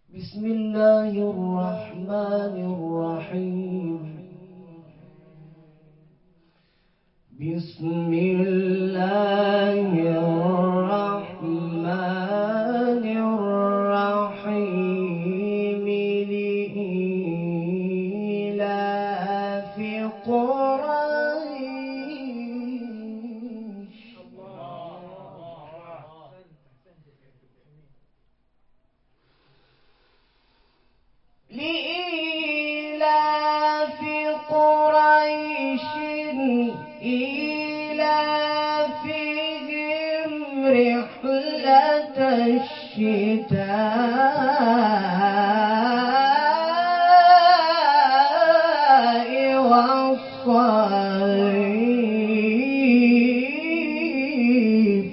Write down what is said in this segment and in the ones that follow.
بسم الله الرحمن الرحيم. بسم الله الرحمن الرحيم. لإيلاف قريش إيلافهم رحلة الشتاء والصيف.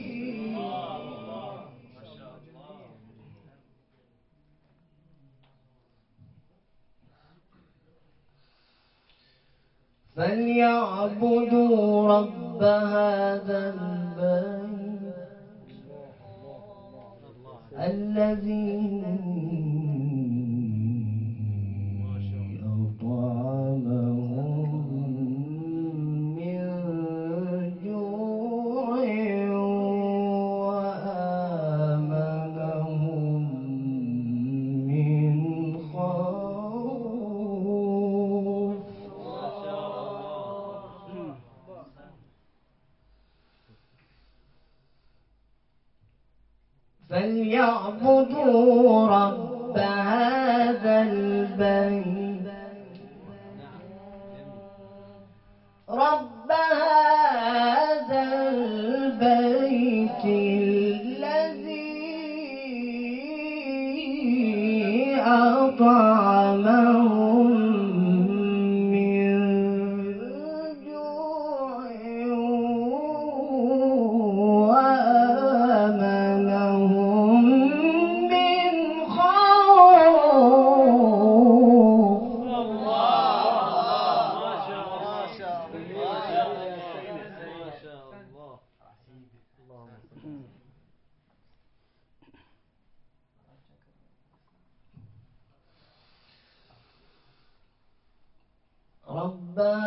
فليعبدوا رب هذا البيت الذي أطعمهم من جوع وآمنهم من خوف. فليعبدوا رب هذا البيت الذي أطعمهم من جوع وآمنهم من خوف. رب